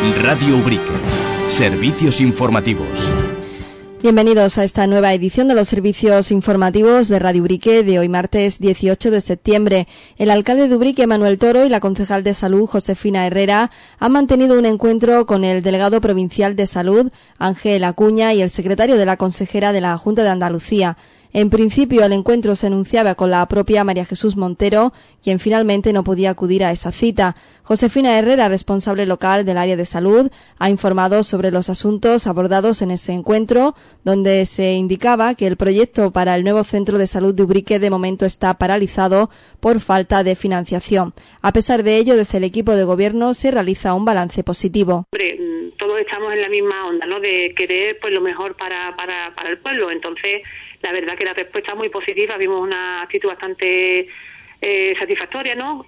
Radio Ubrique. Servicios informativos. Bienvenidos a esta nueva edición de los servicios informativos de Radio Ubrique de hoy martes 18 de septiembre. El alcalde de Ubrique, Manuel Toro, y la concejal de Salud, Josefina Herrera, han mantenido un encuentro con el delegado provincial de Salud, Ángel Acuña, y el secretario de la consejera de la Junta de Andalucía. En principio, el encuentro se anunciaba con la propia María Jesús Montero, quien finalmente no podía acudir a esa cita. Josefina Herrera, responsable local del área de salud, ha informado sobre los asuntos abordados en ese encuentro, donde se indicaba que el proyecto para el nuevo centro de salud de Ubrique de momento está paralizado por falta de financiación. A pesar de ello, desde el equipo de gobierno se realiza un balance positivo. Todos estamos en la misma onda, ¿no?, de querer pues lo mejor para el pueblo. Entonces, la verdad que la respuesta es muy positiva. Vimos una actitud bastante satisfactoria, ¿no?,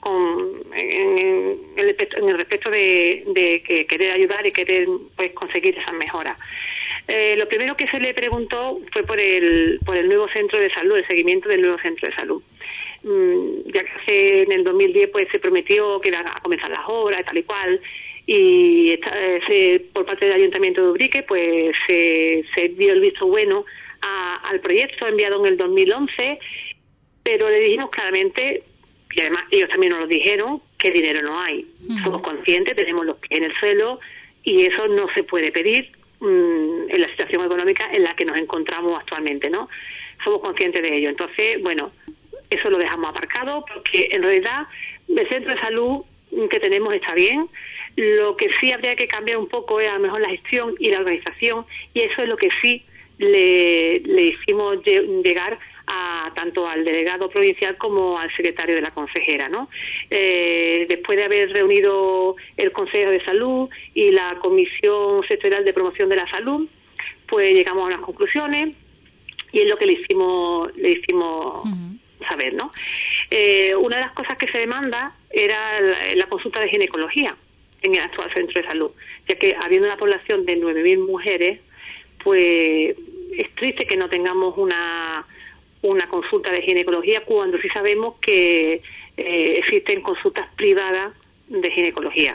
en el respecto de que querer ayudar y querer pues conseguir esas mejoras. Lo primero que se le preguntó fue por el nuevo centro de salud, el seguimiento del nuevo centro de salud. Ya que en el 2010 pues se prometió que iban a comenzar las obras, tal y cual, y por parte del Ayuntamiento de Ubrique pues se dio el visto bueno al proyecto enviado en el 2011, pero le dijimos claramente, y además ellos también nos lo dijeron, que dinero no hay. Somos conscientes, tenemos los pies en el suelo y eso no se puede pedir en la situación económica en la que nos encontramos actualmente, ¿no? Somos conscientes de ello. Entonces, bueno, eso lo dejamos aparcado porque en realidad el centro de salud que tenemos está bien. Lo que sí habría que cambiar un poco es a lo mejor la gestión y la organización, y eso es lo que sí le hicimos llegar tanto al delegado provincial como al secretario de la consejera, ¿no? Después de haber reunido el Consejo de Salud y la Comisión Sectorial de Promoción de la Salud, pues llegamos a unas conclusiones y es lo que le hicimos saber, ¿no? Una de las cosas que se demanda era la consulta de ginecología en el actual centro de salud, ya que habiendo una población de 9.000 mujeres, pues es triste que no tengamos una consulta de ginecología cuando sí sabemos que existen consultas privadas de ginecología.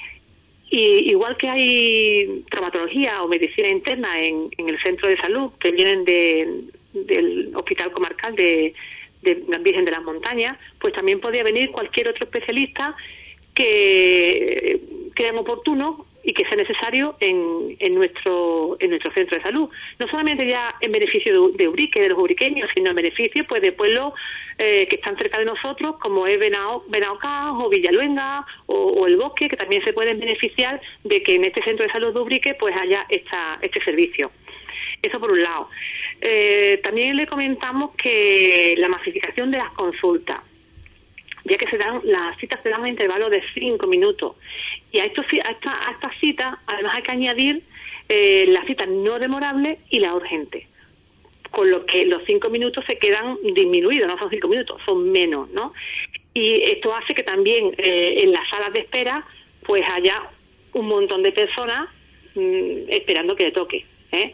Y igual que hay traumatología o medicina interna en el centro de salud que vienen del Hospital Comarcal de la Virgen de las Montañas, pues también podría venir cualquier otro especialista que crean oportuno y que sea necesario en nuestro centro de salud, no solamente ya en beneficio de Ubrique, de los ubriqueños, sino en beneficio pues de pueblos que están cerca de nosotros, como es Benaocaz o Villaluenga o El Bosque, que también se pueden beneficiar de que en este centro de salud de Ubrique pues haya este servicio. Eso por un lado. También le comentamos que la masificación de las consultas, ya que las citas se dan a intervalos de 5 minutos. Y a estas citas, además hay que añadir la cita no demorable y la urgente. Con lo que los 5 minutos se quedan disminuidos, no son 5 minutos, son menos, ¿no? Y esto hace que también en las salas de espera pues haya un montón de personas esperando que le toque.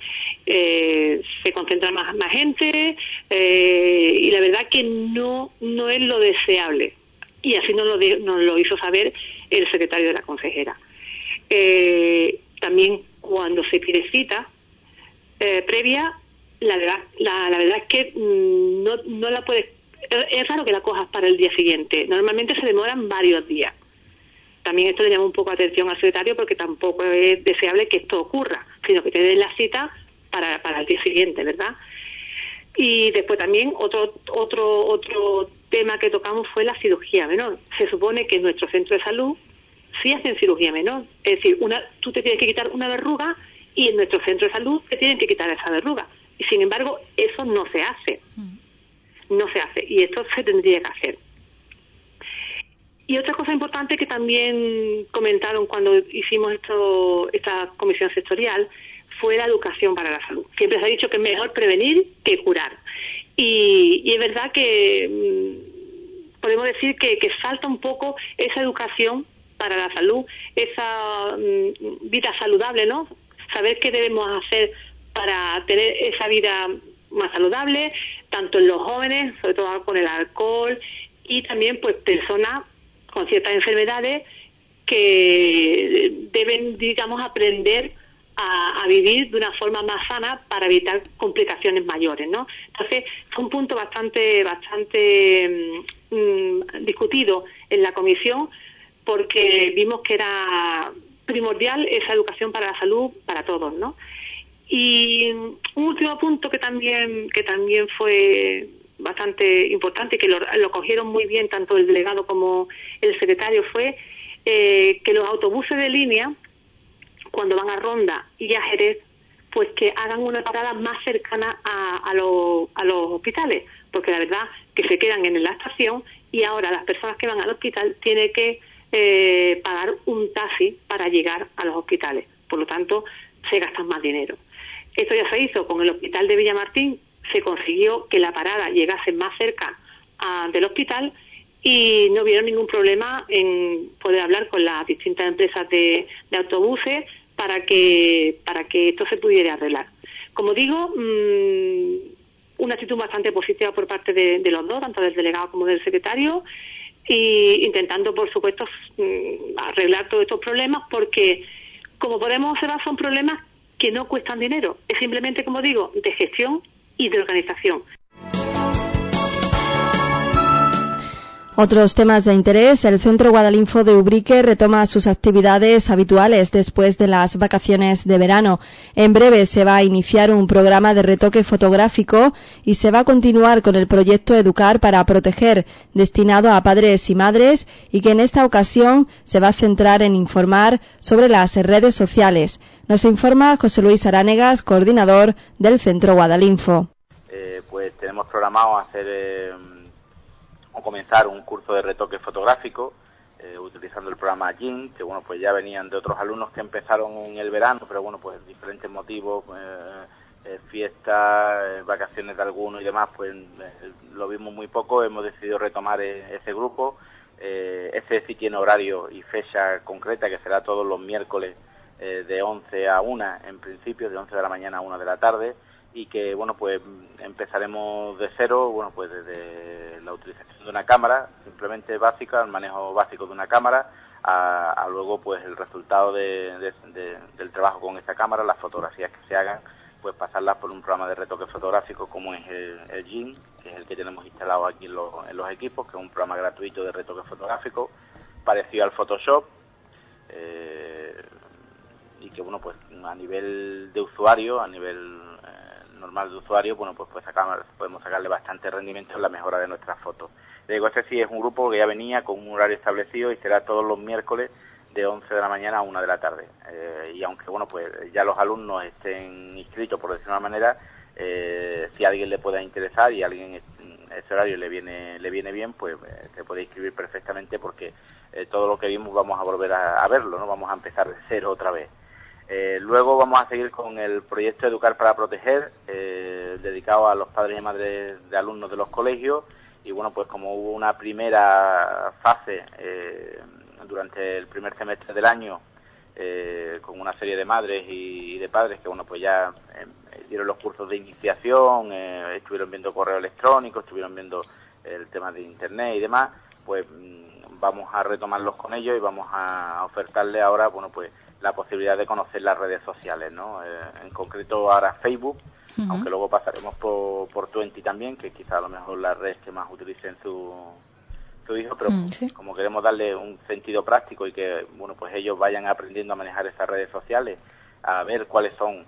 Se concentra más gente y la verdad que no es lo deseable, y así nos lo hizo saber el secretario de la consejera. También cuando se pide cita previa, la verdad es que no la puedes, es raro que la cojas para el día siguiente, normalmente se demoran varios días. También esto le llama un poco atención al secretario porque tampoco es deseable que esto ocurra, sino que te den la cita para el día siguiente, ¿verdad? Y después también otro tema que tocamos fue la cirugía menor. Se supone que en nuestro centro de salud sí hacen cirugía menor, es decir, tú te tienes que quitar una verruga y en nuestro centro de salud te tienen que quitar esa verruga. Y sin embargo, eso no se hace. No se hace, y esto se tendría que hacer. Y otra cosa importante que también comentaron cuando hicimos esta comisión sectorial fue la educación para la salud. Siempre se ha dicho que es mejor prevenir que curar. Y es verdad que podemos decir que falta un poco esa educación para la salud, esa vida saludable, ¿no? Saber qué debemos hacer para tener esa vida más saludable, tanto en los jóvenes, sobre todo con el alcohol, y también pues personas con ciertas enfermedades que deben, digamos, aprender a vivir de una forma más sana para evitar complicaciones mayores, ¿no? Entonces, fue un punto bastante discutido en la comisión, porque vimos que era primordial esa educación para la salud para todos, ¿no? Y un último punto que también fue bastante importante y que lo cogieron muy bien tanto el delegado como el secretario fue que los autobuses de línea, cuando van a Ronda y a Jerez, pues que hagan una parada más cercana a los hospitales, porque la verdad que se quedan en la estación y ahora las personas que van al hospital tienen que pagar un taxi para llegar a los hospitales, por lo tanto se gastan más dinero. Esto ya se hizo con el hospital de Villamartín, se consiguió que la parada llegase más cerca del hospital y no vieron ningún problema en poder hablar con las distintas empresas de autobuses para que esto se pudiera arreglar. Como digo, una actitud bastante positiva por parte de los dos, tanto del delegado como del secretario, y intentando, por supuesto, arreglar todos estos problemas, porque, como podemos observar, son problemas que no cuestan dinero, es simplemente, como digo, de gestión y de organización. Otros temas de interés. El Centro Guadalinfo de Ubrique retoma sus actividades habituales después de las vacaciones de verano. En breve se va a iniciar un programa de retoque fotográfico y se va a continuar con el proyecto Educar para Proteger, destinado a padres y madres, y que en esta ocasión se va a centrar en informar sobre las redes sociales. Nos informa José Luis Aránegas, coordinador del Centro Guadalinfo. Pues tenemos programado comenzar un curso de retoque fotográfico utilizando el programa GIN, que bueno, pues ya venían de otros alumnos que empezaron en el verano, pero bueno, pues diferentes motivos, fiestas, vacaciones de algunos y demás, pues lo vimos muy poco, hemos decidido retomar ese grupo. Ese sí tiene horario y fecha concreta, que será todos los miércoles de 11 a 1, en principio, de 11 de la mañana a 1 de la tarde, y que, bueno, pues empezaremos de cero, bueno, pues desde la utilización de una cámara, simplemente básica, el manejo básico de una cámara, a luego, pues el resultado del trabajo con esa cámara, las fotografías que se hagan, pues pasarlas por un programa de retoque fotográfico como es el GIN, que es el que tenemos instalado aquí en los equipos, que es un programa gratuito de retoque fotográfico, parecido al Photoshop, y que, bueno, pues a nivel de usuario, a nivel normal de usuario, bueno, pues podemos sacarle bastante rendimiento en la mejora de nuestras fotos. Le digo, este sí es un grupo que ya venía con un horario establecido y será todos los miércoles de 11 de la mañana a 1 de la tarde. Y aunque, bueno, pues ya los alumnos estén inscritos, por decirlo de una manera, si a alguien le pueda interesar y a alguien ese horario le viene bien, pues se puede inscribir perfectamente, porque todo lo que vimos vamos a volver a verlo, ¿no? Vamos a empezar de cero otra vez. Luego vamos a seguir con el proyecto Educar para Proteger, dedicado a los padres y madres de alumnos de los colegios. Y bueno, pues como hubo una primera fase durante el primer semestre del año, con una serie de madres y de padres que, bueno, pues ya dieron los cursos de iniciación, estuvieron viendo correo electrónico, estuvieron viendo el tema de internet y demás, pues vamos a retomarlos con ellos y vamos a ofertarles ahora, bueno, pues la posibilidad de conocer las redes sociales, ¿no? En concreto ahora Facebook, aunque luego pasaremos por Twenty también, que quizá a lo mejor la red que más utilicen su hijo, pero sí, como queremos darle un sentido práctico y que, bueno, pues ellos vayan aprendiendo a manejar esas redes sociales, a ver cuáles son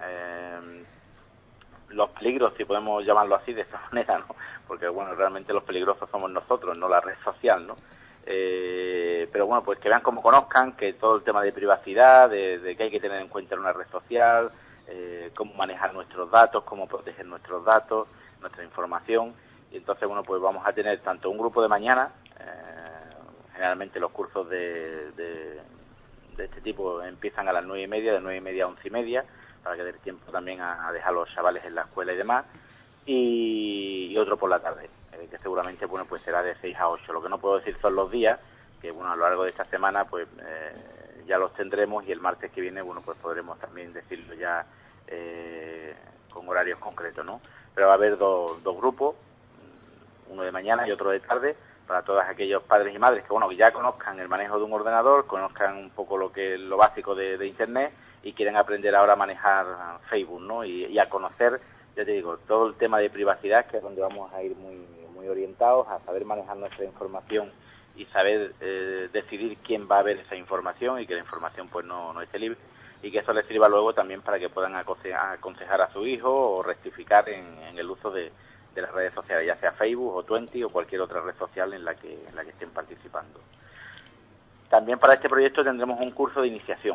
los peligros, si podemos llamarlo así, de esa manera, ¿no? Porque, bueno, realmente los peligrosos somos nosotros, no la red social, ¿no? Pero bueno, pues que vean, cómo conozcan, que todo el tema de privacidad, de que hay que tener en cuenta en una red social, cómo manejar nuestros datos, cómo proteger nuestros datos, nuestra información. Y entonces, bueno, pues vamos a tener tanto un grupo de mañana, generalmente los cursos de este tipo empiezan a las 9:30, de 9:30 a 11:30, para que dé tiempo también a dejar a los chavales en la escuela y demás, y otro por la tarde, que seguramente, bueno, pues será de 6 a 8. Lo que no puedo decir son los días, que, bueno, a lo largo de esta semana pues ya los tendremos, y el martes que viene, bueno, pues podremos también decirlo ya con horarios concretos, ¿no? Pero va a haber dos grupos, uno de mañana y otro de tarde, para todos aquellos padres y madres que ya conozcan el manejo de un ordenador, conozcan un poco lo básico de Internet y quieren aprender ahora a manejar Facebook, ¿no? Y a conocer, ya te digo, todo el tema de privacidad, que es donde vamos a ir muy orientados, a saber manejar nuestra información y saber decidir quién va a ver esa información y que la información pues no esté libre, y que eso les sirva luego también para que puedan aconsejar a su hijo o rectificar en el uso de las redes sociales, ya sea Facebook o Twenty o cualquier otra red social en la que estén participando. También para este proyecto tendremos un curso de iniciación.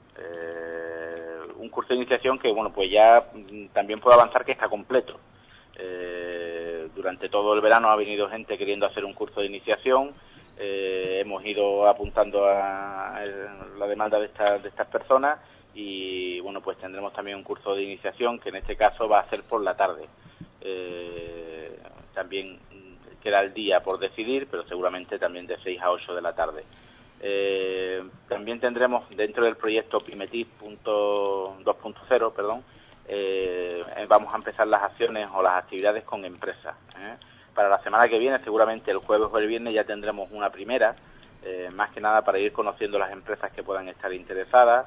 Un curso de iniciación que, pues ya también puedo avanzar que está completo. Durante todo el verano ha venido gente queriendo hacer un curso de iniciación. Hemos ido apuntando a la demanda de estas personas y, pues tendremos también un curso de iniciación que en este caso va a ser por la tarde. También queda el día por decidir, pero seguramente también de 6 a 8 de la tarde. También tendremos dentro del proyecto Pymetis 2.0, vamos a empezar las acciones o las actividades con empresas. Para la semana que viene, seguramente el jueves o el viernes ya tendremos una primera, más que nada para ir conociendo las empresas que puedan estar interesadas,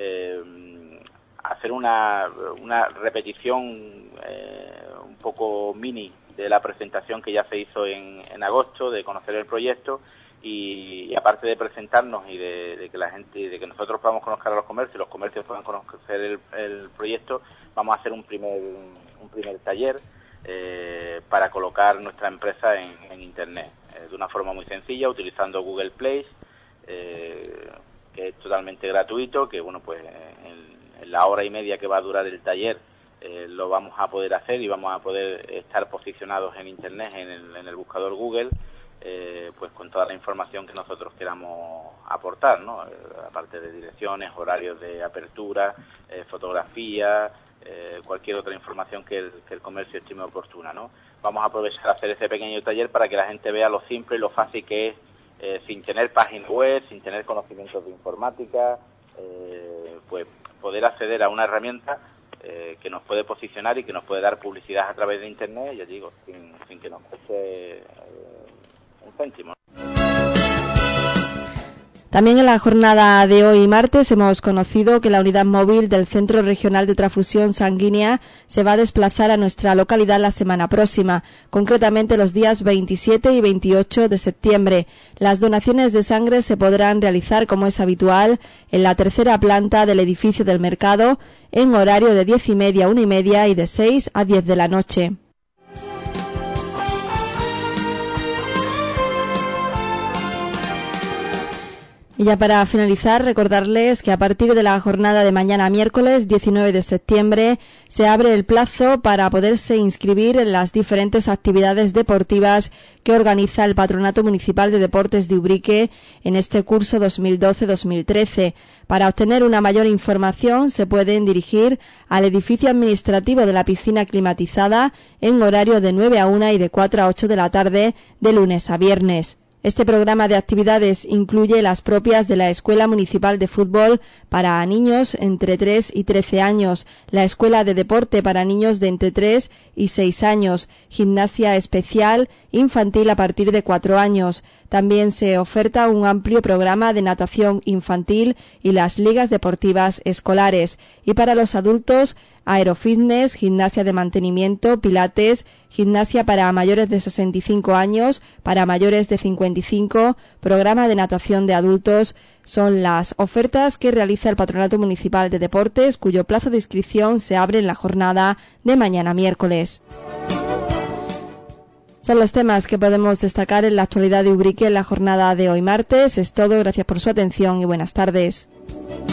hacer una repetición un poco mini de la presentación que ya se hizo en agosto, de conocer el proyecto y aparte de presentarnos y de que la gente, de que nosotros podamos conocer a los comercios puedan conocer el proyecto, vamos a hacer un primer taller para colocar nuestra empresa en Internet, de una forma muy sencilla, utilizando Google Play, que es totalmente gratuito, que pues en la hora y media que va a durar el taller lo vamos a poder hacer y vamos a poder estar posicionados en Internet, en el buscador Google, pues con toda la información que nosotros queramos aportar, ¿no? Aparte de direcciones, horarios de apertura, fotografía, cualquier otra información que el comercio estime oportuna, ¿no? Vamos a aprovechar a hacer ese pequeño taller para que la gente vea lo simple y lo fácil que es, sin tener página web, sin tener conocimientos de informática, pues poder acceder a una herramienta que nos puede posicionar y que nos puede dar publicidad a través de Internet, ya digo, sin que nos cueste un céntimo. También en la jornada de hoy martes hemos conocido que la unidad móvil del Centro Regional de Transfusión Sanguínea se va a desplazar a nuestra localidad la semana próxima, concretamente los días 27 y 28 de septiembre. Las donaciones de sangre se podrán realizar, como es habitual, en la tercera planta del edificio del mercado, en horario de 10:30 a 1:30 y de 6 a 10 de la noche. Y ya para finalizar, recordarles que a partir de la jornada de mañana miércoles 19 de septiembre se abre el plazo para poderse inscribir en las diferentes actividades deportivas que organiza el Patronato Municipal de Deportes de Ubrique en este curso 2012-2013. Para obtener una mayor información se pueden dirigir al edificio administrativo de la piscina climatizada en horario de 9 a 1 y de 4 a 8 de la tarde de lunes a viernes. Este programa de actividades incluye las propias de la Escuela Municipal de Fútbol para niños entre 3 y 13 años, la Escuela de Deporte para niños de entre 3 y 6 años, gimnasia especial infantil a partir de 4 años. También se oferta un amplio programa de natación infantil y las ligas deportivas escolares. Y para los adultos, aerofitness, gimnasia de mantenimiento, pilates, gimnasia para mayores de 65 años, para mayores de 55, programa de natación de adultos. Son las ofertas que realiza el Patronato Municipal de Deportes, cuyo plazo de inscripción se abre en la jornada de mañana miércoles. Son los temas que podemos destacar en la actualidad de Ubrique en la jornada de hoy martes. Es todo, gracias por su atención y buenas tardes.